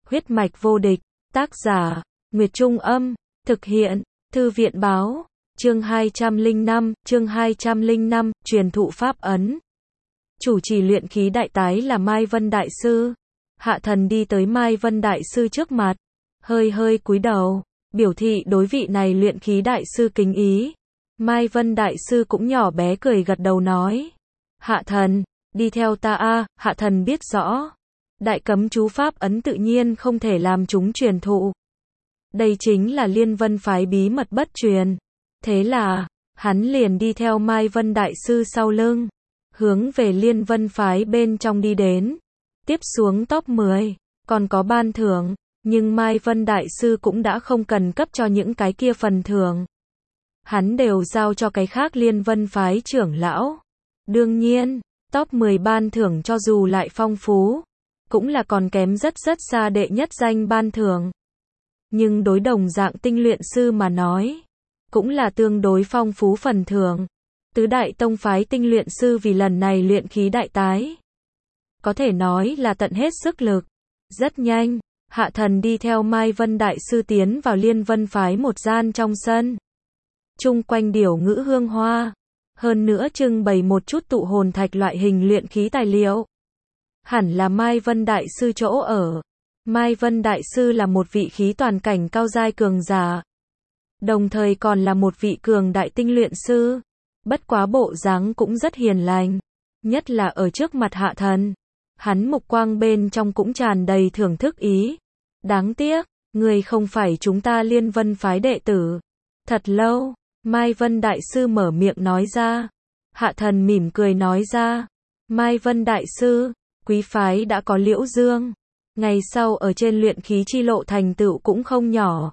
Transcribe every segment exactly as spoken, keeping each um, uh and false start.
Huyết mạch vô địch, tác giả, Nguyệt Trung Âm, thực hiện, Thư viện Báo, chương hai trăm lẻ năm, chương hai trăm lẻ năm, truyền thụ pháp ấn. Chủ trì luyện khí đại tái là Mai Vân Đại Sư. Hạ Thần đi tới Mai Vân Đại Sư trước mặt, hơi hơi cúi đầu, biểu thị đối vị này luyện khí đại sư kính ý. Mai Vân Đại Sư cũng nhỏ bé cười gật đầu nói: Hạ Thần, đi theo ta a. Hạ Thần biết rõ, đại cấm chú pháp ấn tự nhiên không thể làm chúng truyền thụ. Đây chính là Liên Vân phái bí mật bất truyền. Thế là, hắn liền đi theo Mai Vân Đại Sư sau lưng, hướng về Liên Vân phái bên trong đi đến. Tiếp xuống top mười, còn có ban thưởng, nhưng Mai Vân Đại Sư cũng đã không cần cấp cho những cái kia phần thưởng. Hắn đều giao cho cái khác Liên Vân phái trưởng lão. Đương nhiên, top mười ban thưởng cho dù lại phong phú, cũng là còn kém rất rất xa đệ nhất danh ban thưởng. Nhưng đối đồng dạng tinh luyện sư mà nói, cũng là tương đối phong phú phần thưởng. Tứ đại tông phái tinh luyện sư vì lần này luyện khí đại tái, có thể nói là tận hết sức lực. Rất nhanh, Hạ Thần đi theo Mai Vân Đại Sư tiến vào Liên Vân phái một gian trong sân. Chung quanh điểu ngữ hương hoa, hơn nữa trưng bày một chút tụ hồn thạch loại hình luyện khí tài liệu. Hẳn là Mai Vân Đại Sư chỗ ở. Mai Vân Đại Sư là một vị khí toàn cảnh cao giai cường giả, đồng thời còn là một vị cường đại tinh luyện sư. Bất quá bộ dáng cũng rất hiền lành, nhất là ở trước mặt Hạ Thần, hắn mục quang bên trong cũng tràn đầy thưởng thức ý. Đáng tiếc, người không phải chúng ta Liên Vân phái đệ tử. Thật lâu, Mai Vân Đại Sư mở miệng nói ra. Hạ Thần mỉm cười nói ra: Mai Vân Đại Sư, quý phái đã có Liễu Dương, ngày sau ở trên luyện khí chi lộ thành tựu cũng không nhỏ.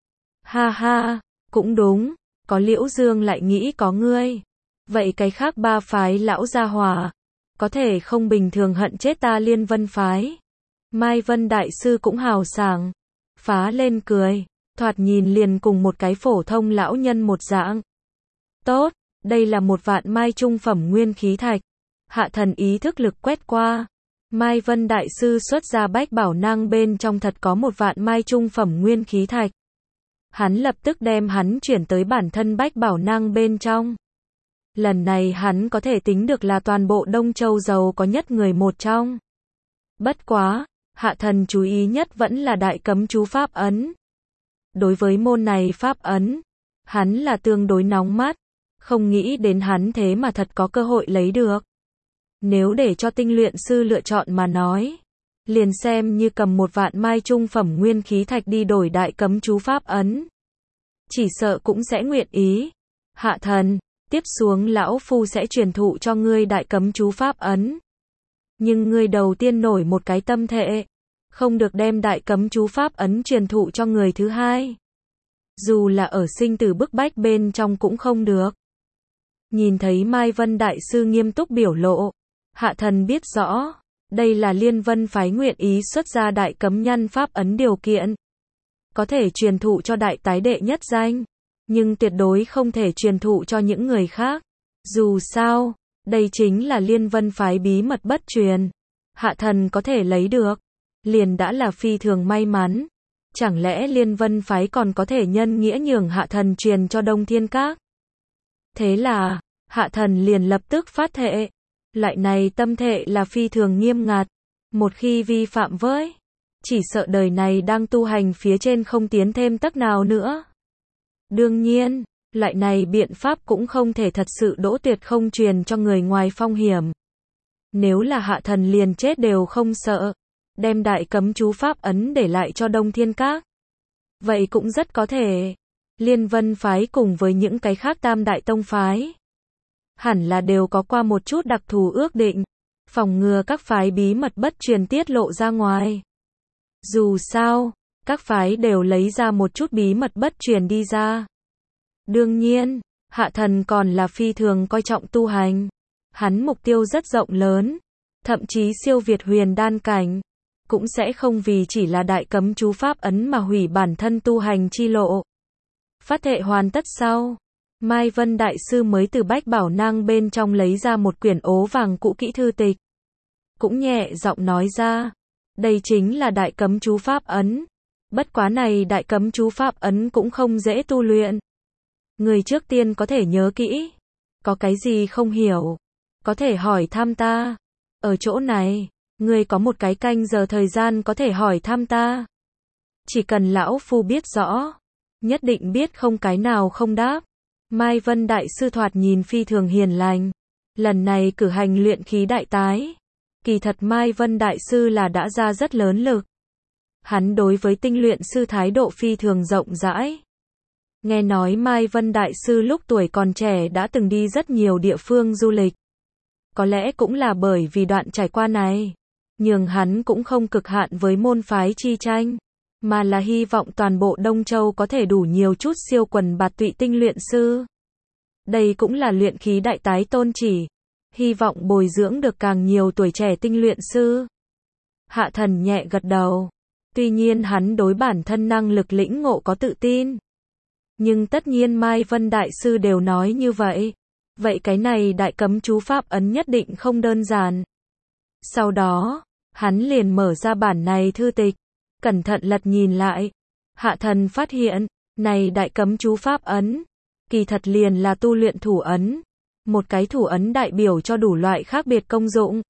Ha ha, cũng đúng, có Liễu Dương lại nghĩ có ngươi. Vậy cái khác ba phái lão gia hỏa, có thể không bình thường hận chết ta Liên Vân phái. Mai Vân Đại Sư cũng hào sảng, phá lên cười, thoạt nhìn liền cùng một cái phổ thông lão nhân một dạng. Tốt, đây là một vạn mai trung phẩm nguyên khí thạch. Hạ Thần ý thức lực quét qua. Mai Vân Đại Sư xuất ra bách bảo nang bên trong thật có một vạn mai trung phẩm nguyên khí thạch. Hắn lập tức đem hắn chuyển tới bản thân bách bảo nang bên trong. Lần này hắn có thể tính được là toàn bộ Đông Châu giàu có nhất người một trong. Bất quá, Hạ Thần chú ý nhất vẫn là đại cấm chú pháp ấn. Đối với môn này pháp ấn, hắn là tương đối nóng mắt, không nghĩ đến hắn thế mà thật có cơ hội lấy được. Nếu để cho tinh luyện sư lựa chọn mà nói, liền xem như cầm một vạn mai trung phẩm nguyên khí thạch đi đổi đại cấm chú pháp ấn, chỉ sợ cũng sẽ nguyện ý. Hạ Thần, tiếp xuống lão phu sẽ truyền thụ cho ngươi đại cấm chú pháp ấn. Nhưng ngươi đầu tiên nổi một cái tâm thệ, không được đem đại cấm chú pháp ấn truyền thụ cho người thứ hai. Dù là ở sinh tử bức bách bên trong cũng không được. Nhìn thấy Mai Vân Đại Sư nghiêm túc biểu lộ, Hạ Thần biết rõ, đây là Liên Vân phái nguyện ý xuất ra đại cấm nhân pháp ấn điều kiện. Có thể truyền thụ cho đại tái đệ nhất danh, nhưng tuyệt đối không thể truyền thụ cho những người khác. Dù sao, đây chính là Liên Vân phái bí mật bất truyền. Hạ Thần có thể lấy được, liền đã là phi thường may mắn. Chẳng lẽ Liên Vân phái còn có thể nhân nghĩa nhường Hạ Thần truyền cho Đông Thiên Các? Thế là, Hạ Thần liền lập tức phát thệ. Loại này tâm thệ là phi thường nghiêm ngặt. Một khi vi phạm với, chỉ sợ đời này đang tu hành phía trên không tiến thêm tấc nào nữa. Đương nhiên, loại này biện pháp cũng không thể thật sự đỗ tuyệt không truyền cho người ngoài phong hiểm. Nếu là Hạ Thần liền chết đều không sợ, đem đại cấm chú pháp ấn để lại cho Đông Thiên Các. Vậy cũng rất có thể, Liên Vân phái cùng với những cái khác tam đại tông phái, hẳn là đều có qua một chút đặc thù ước định, phòng ngừa các phái bí mật bất truyền tiết lộ ra ngoài. Dù sao, các phái đều lấy ra một chút bí mật bất truyền đi ra. Đương nhiên, Hạ Thần còn là phi thường coi trọng tu hành. Hắn mục tiêu rất rộng lớn, thậm chí siêu việt huyền đan cảnh, cũng sẽ không vì chỉ là đại cấm chú pháp ấn mà hủy bản thân tu hành chi lộ. Phát thệ hoàn tất sau, Mai Vân Đại Sư mới từ bách bảo nang bên trong lấy ra một quyển ố vàng cũ kỹ thư tịch. Cũng nhẹ giọng nói ra: Đây chính là đại cấm chú pháp ấn. Bất quá này đại cấm chú pháp ấn cũng không dễ tu luyện. Người trước tiên có thể nhớ kỹ. Có cái gì không hiểu, có thể hỏi thăm ta. Ở chỗ này, ngươi có một cái canh giờ thời gian có thể hỏi thăm ta. Chỉ cần lão phu biết rõ, nhất định biết không cái nào không đáp. Mai Vân Đại Sư thoạt nhìn phi thường hiền lành. Lần này cử hành luyện khí đại tái. Kỳ thật Mai Vân Đại Sư là đã ra rất lớn lực. Hắn đối với tinh luyện sư thái độ phi thường rộng rãi. Nghe nói Mai Vân Đại Sư lúc tuổi còn trẻ đã từng đi rất nhiều địa phương du lịch. Có lẽ cũng là bởi vì đoạn trải qua này, nhường hắn cũng không cực hạn với môn phái chi tranh, mà là hy vọng toàn bộ Đông Châu có thể đủ nhiều chút siêu quần bạt tụy tinh luyện sư. Đây cũng là luyện khí đại tái tôn chỉ, hy vọng bồi dưỡng được càng nhiều tuổi trẻ tinh luyện sư. Hạ Thần nhẹ gật đầu. Tuy nhiên hắn đối bản thân năng lực lĩnh ngộ có tự tin. Nhưng tất nhiên Mai Vân Đại Sư đều nói như vậy. Vậy cái này đại cấm chú pháp ấn nhất định không đơn giản. Sau đó, hắn liền mở ra bản này thư tịch. Cẩn thận lật nhìn lại. Hạ Thần phát hiện, này đại cấm chú pháp ấn. Kỳ thật liền là tu luyện thủ ấn. Một cái thủ ấn đại biểu cho đủ loại khác biệt công dụng.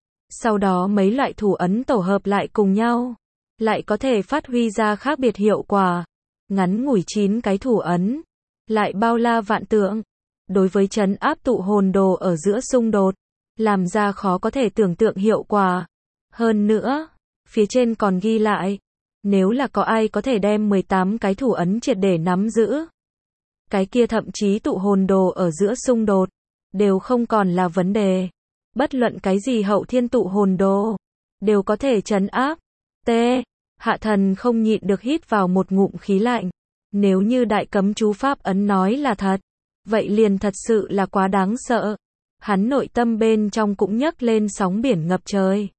Sau đó mấy loại thủ ấn tổ hợp lại cùng nhau. Lại có thể phát huy ra khác biệt hiệu quả. Ngắn ngủi chín cái thủ ấn. Lại bao la vạn tượng. Đối với trấn áp tụ hồn đồ ở giữa xung đột. Làm ra khó có thể tưởng tượng hiệu quả. Hơn nữa, phía trên còn ghi lại. Nếu là có ai có thể đem mười tám cái thủ ấn triệt để nắm giữ. Cái kia thậm chí tụ hồn đồ ở giữa xung đột. Đều không còn là vấn đề. Bất luận cái gì hậu thiên tụ hồn đồ. Đều có thể trấn áp. T. Hạ Thần không nhịn được hít vào một ngụm khí lạnh. Nếu như đại cấm chú pháp ấn nói là thật, vậy liền thật sự là quá đáng sợ. Hắn nội tâm bên trong cũng nhấc lên sóng biển ngập trời.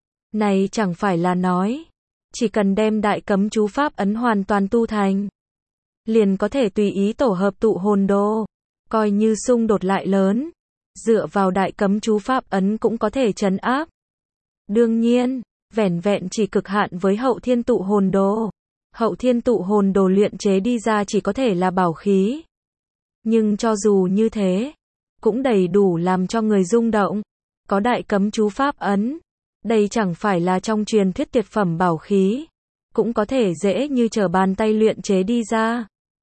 Này chẳng phải là nói, chỉ cần đem đại cấm chú pháp ấn hoàn toàn tu thành, liền có thể tùy ý tổ hợp tụ hồn đồ, coi như xung đột lại lớn, dựa vào đại cấm chú pháp ấn cũng có thể trấn áp. Đương nhiên, vẻn vẹn chỉ cực hạn với hậu thiên tụ hồn đồ. Hậu thiên tụ hồn đồ luyện chế đi ra chỉ có thể là bảo khí. Nhưng cho dù như thế, cũng đầy đủ làm cho người rung động. Có đại cấm chú pháp ấn. Đây chẳng phải là trong truyền thuyết tuyệt phẩm bảo khí. Cũng có thể dễ như trở bàn tay luyện chế đi ra.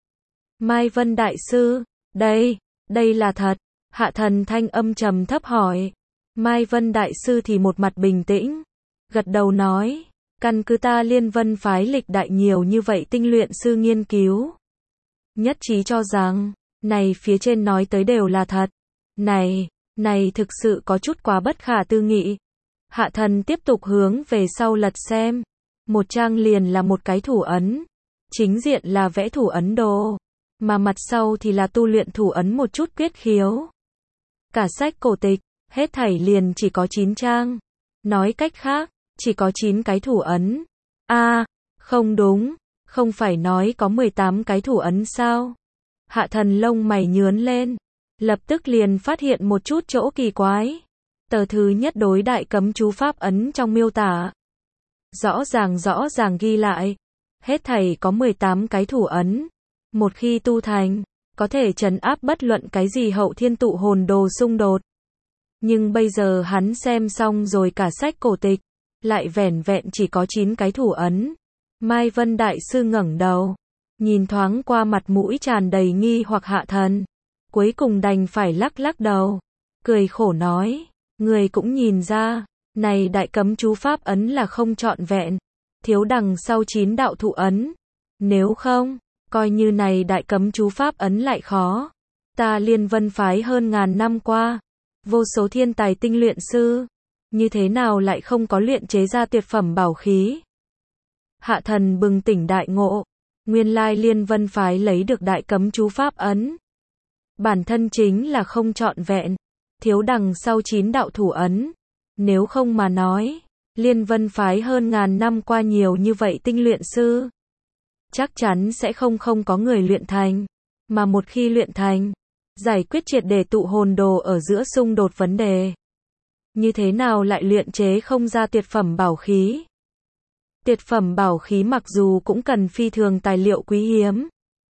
Mai Vân Đại Sư, đây, đây là thật. Hạ Thần thanh âm trầm thấp hỏi. Mai Vân Đại Sư thì một mặt bình tĩnh. Gật đầu nói, căn cứ ta Liên Vân phái lịch đại nhiều như vậy tinh luyện sư nghiên cứu. Nhất trí cho rằng, này phía trên nói tới đều là thật. Này, này thực sự có chút quá bất khả tư nghị. Hạ Thần tiếp tục hướng về sau lật xem. Một trang liền là một cái thủ ấn. Chính diện là vẽ thủ ấn đồ. Mà mặt sau thì là tu luyện thủ ấn một chút quyết khiếu. Cả sách cổ tịch, hết thảy liền chỉ có chín trang. Nói cách khác, chỉ có chín cái thủ ấn. A, à, không đúng, không phải nói có mười tám cái thủ ấn sao? Hạ Thần lông mày nhướn lên, lập tức liền phát hiện một chút chỗ kỳ quái. Tờ thứ nhất đối đại cấm chú pháp ấn trong miêu tả. Rõ ràng rõ ràng ghi lại, hết thảy có mười tám cái thủ ấn. Một khi tu thành, có thể trấn áp bất luận cái gì hậu thiên tụ hồn đồ xung đột. Nhưng bây giờ hắn xem xong rồi cả sách cổ tịch, lại vẻn vẹn chỉ có chín cái thủ ấn. Mai Vân Đại Sư ngẩng đầu, nhìn thoáng qua mặt mũi tràn đầy nghi hoặc Hạ Thần, cuối cùng đành phải lắc lắc đầu, cười khổ nói, người cũng nhìn ra, này đại cấm chú pháp ấn là không trọn vẹn, thiếu đằng sau chín đạo thủ ấn. Nếu không, coi như này đại cấm chú pháp ấn lại khó. Ta Liên Vân phái hơn ngàn năm qua, vô số thiên tài tinh luyện sư, như thế nào lại không có luyện chế ra tuyệt phẩm bảo khí? Hạ Thần bừng tỉnh đại ngộ, nguyên lai Liên Vân phái lấy được đại cấm chú pháp ấn. Bản thân chính là không trọn vẹn, thiếu đằng sau chín đạo thủ ấn. Nếu không mà nói, Liên Vân phái hơn ngàn năm qua nhiều như vậy tinh luyện sư, chắc chắn sẽ không không có người luyện thành. Mà một khi luyện thành, giải quyết triệt để tụ hồn đồ ở giữa xung đột vấn đề. Như thế nào lại luyện chế không ra tuyệt phẩm bảo khí? Tuyệt phẩm bảo khí mặc dù cũng cần phi thường tài liệu quý hiếm.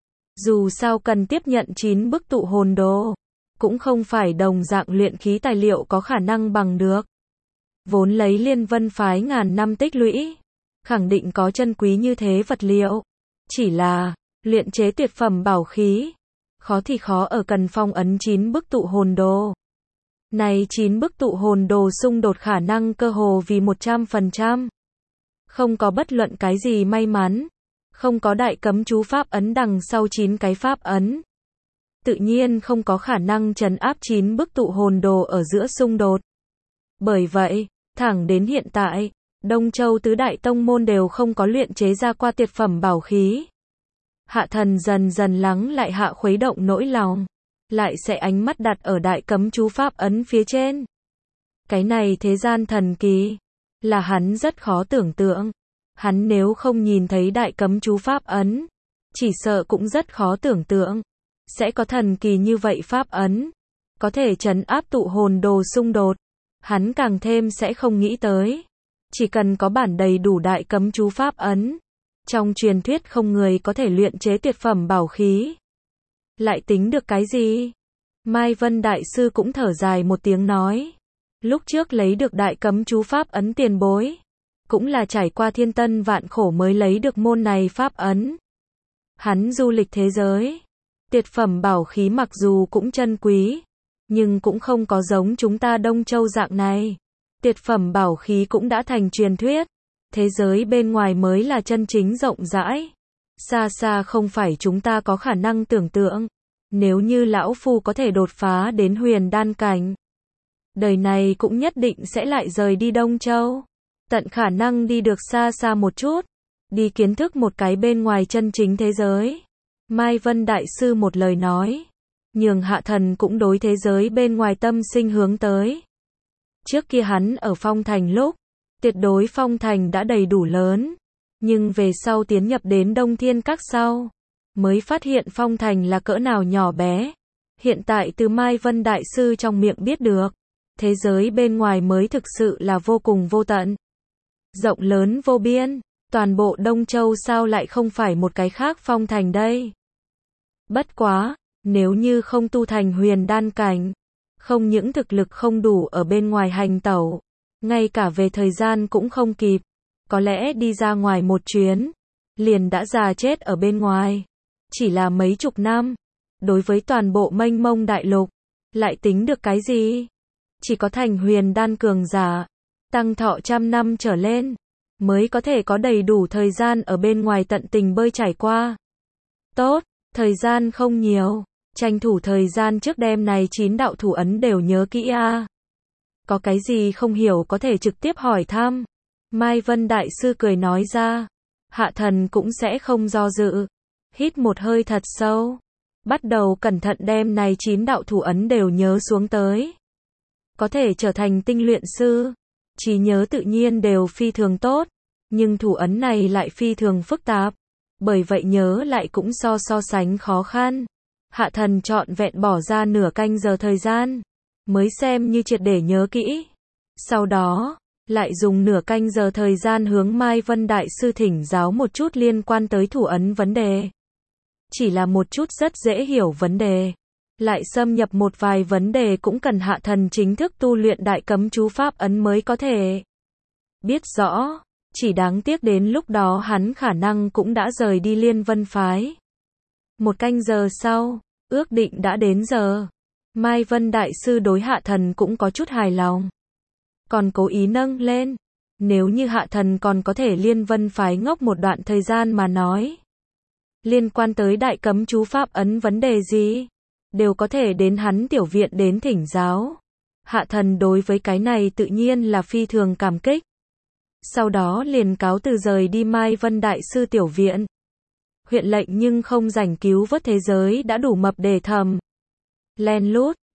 Dù sao cần tiếp nhận chín bức tụ hồn đồ, cũng không phải đồng dạng luyện khí tài liệu có khả năng bằng được. Vốn lấy Liên Vân phái ngàn năm tích lũy, khẳng định có chân quý như thế vật liệu. Chỉ là, luyện chế tuyệt phẩm bảo khí, khó thì khó ở cần phong ấn chín bức tụ hồn đồ. Này chín bức tụ hồn đồ xung đột khả năng cơ hồ vì một trăm phần trăm. Không có bất luận cái gì may mắn. Không có đại cấm chú pháp ấn đằng sau chín cái pháp ấn. Tự nhiên không có khả năng trấn áp chín bức tụ hồn đồ ở giữa xung đột. Bởi vậy, thẳng đến hiện tại, Đông Châu tứ đại tông môn đều không có luyện chế ra qua tuyệt phẩm bảo khí. Hạ thần dần dần lắng lại hạ khuấy động nỗi lòng, lại sẽ ánh mắt đặt ở đại cấm chú pháp ấn phía trên. Cái này thế gian thần kỳ, là hắn rất khó tưởng tượng. Hắn nếu không nhìn thấy đại cấm chú pháp ấn, chỉ sợ cũng rất khó tưởng tượng, sẽ có thần kỳ như vậy pháp ấn, có thể trấn áp tụ hồn đồ xung đột. Hắn càng thêm sẽ không nghĩ tới. Chỉ cần có bản đầy đủ đại cấm chú pháp ấn, trong truyền thuyết không người có thể luyện chế tuyệt phẩm bảo khí. Lại tính được cái gì? Mai Vân Đại Sư cũng thở dài một tiếng nói. Lúc trước lấy được đại cấm chú pháp ấn tiền bối, cũng là trải qua thiên tân vạn khổ mới lấy được môn này pháp ấn. Hắn du lịch thế giới, tuyệt phẩm bảo khí mặc dù cũng chân quý, nhưng cũng không có giống chúng ta Đông Châu dạng này. Tuyệt phẩm bảo khí cũng đã thành truyền thuyết, thế giới bên ngoài mới là chân chính rộng rãi. Xa xa không phải chúng ta có khả năng tưởng tượng. Nếu như lão phu có thể đột phá đến huyền đan cảnh, đời này cũng nhất định sẽ lại rời đi Đông Châu. Tận khả năng đi được xa xa một chút, đi kiến thức một cái bên ngoài chân chính thế giới. Mai Vân Đại Sư một lời nói, nhường hạ thần cũng đối thế giới bên ngoài tâm sinh hướng tới. Trước kia hắn ở Phong Thành lúc, tuyệt đối Phong Thành đã đầy đủ lớn, nhưng về sau tiến nhập đến Đông Thiên Các sau, mới phát hiện Phong Thành là cỡ nào nhỏ bé. Hiện tại từ Mai Vân Đại Sư trong miệng biết được, thế giới bên ngoài mới thực sự là vô cùng vô tận, rộng lớn vô biên. Toàn bộ Đông Châu sao lại không phải một cái khác Phong Thành đây? Bất quá, nếu như không tu thành huyền đan cảnh, không những thực lực không đủ ở bên ngoài hành tẩu, ngay cả về thời gian cũng không kịp, có lẽ đi ra ngoài một chuyến, liền đã già chết ở bên ngoài. Chỉ là mấy chục năm, đối với toàn bộ mênh mông đại lục, lại tính được cái gì? Chỉ có thành huyền đan cường giả, tăng thọ trăm năm trở lên, mới có thể có đầy đủ thời gian ở bên ngoài tận tình bơi trải qua. Tốt, thời gian không nhiều, tranh thủ thời gian trước đêm này chín đạo thủ ấn đều nhớ kỹ a. À. Có cái gì không hiểu có thể trực tiếp hỏi thăm. Mai Vân Đại Sư cười nói ra. Hạ thần cũng sẽ không do dự. Hít một hơi thật sâu, bắt đầu cẩn thận đem này chín đạo thủ ấn đều nhớ xuống tới. Có thể trở thành tinh luyện sư, trí nhớ tự nhiên đều phi thường tốt, nhưng thủ ấn này lại phi thường phức tạp, bởi vậy nhớ lại cũng so so sánh khó khăn. Hạ thần trọn vẹn bỏ ra nửa canh giờ thời gian, mới xem như triệt để nhớ kỹ. Sau đó, lại dùng nửa canh giờ thời gian hướng Mai Vân Đại Sư thỉnh giáo một chút liên quan tới thủ ấn vấn đề. Chỉ là một chút rất dễ hiểu vấn đề, lại xâm nhập một vài vấn đề cũng cần hạ thần chính thức tu luyện đại cấm chú pháp ấn mới có thể biết rõ. Chỉ đáng tiếc đến lúc đó hắn khả năng cũng đã rời đi Liên Vân phái. Một canh giờ sau, ước định đã đến giờ. Mai Vân Đại Sư đối hạ thần cũng có chút hài lòng, còn cố ý nâng lên, nếu như hạ thần còn có thể Liên Vân phái ngốc một đoạn thời gian mà nói, liên quan tới đại cấm chú pháp ấn vấn đề gì, đều có thể đến hắn tiểu viện đến thỉnh giáo. Hạ thần đối với cái này tự nhiên là phi thường cảm kích. Sau đó liền cáo từ rời đi Mai Vân Đại Sư tiểu viện. Huyện lệnh nhưng không rảnh cứu vớt thế giới đã đủ mập để thầm. Len lút,